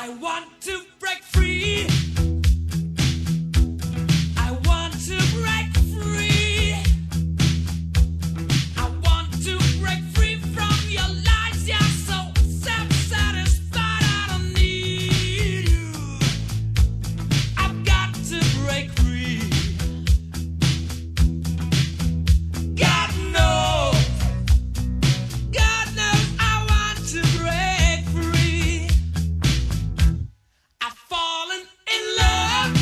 I want to break free. I want to break free. I want to break free from your lies. You're so self-satisfied. I don't need you. I've got to break free. God knows I want to break free. I've fallen in love.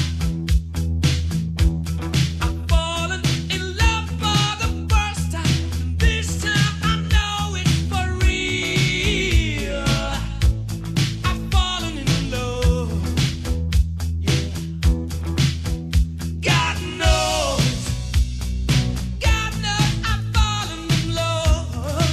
I've fallen in love for the first time. This time I know it's for real. I've fallen in love. Yeah. God knows I've fallen in love.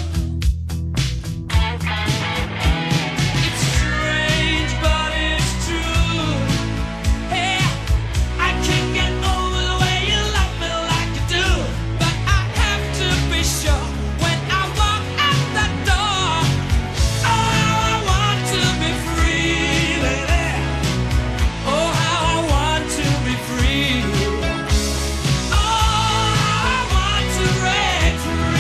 It's strange, but it's true. Hey, I can't get over the way you love me like you do. But I have to be sure when I walk out that door. Oh, how I want to be free, baby. Oh, how I want to be free. Oh, how I want to break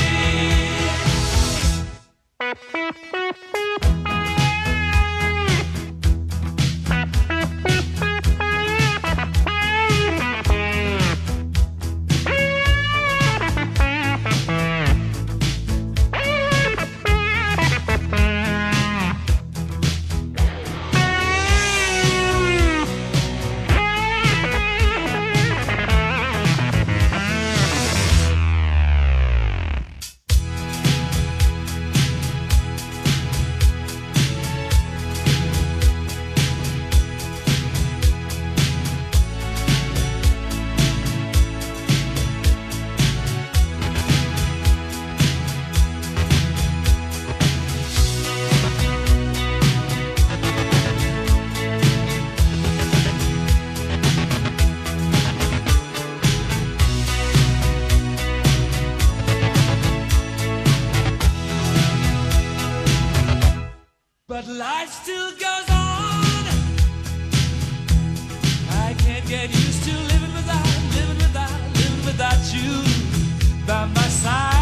But life still goes on. I can't get used to living without you by my side.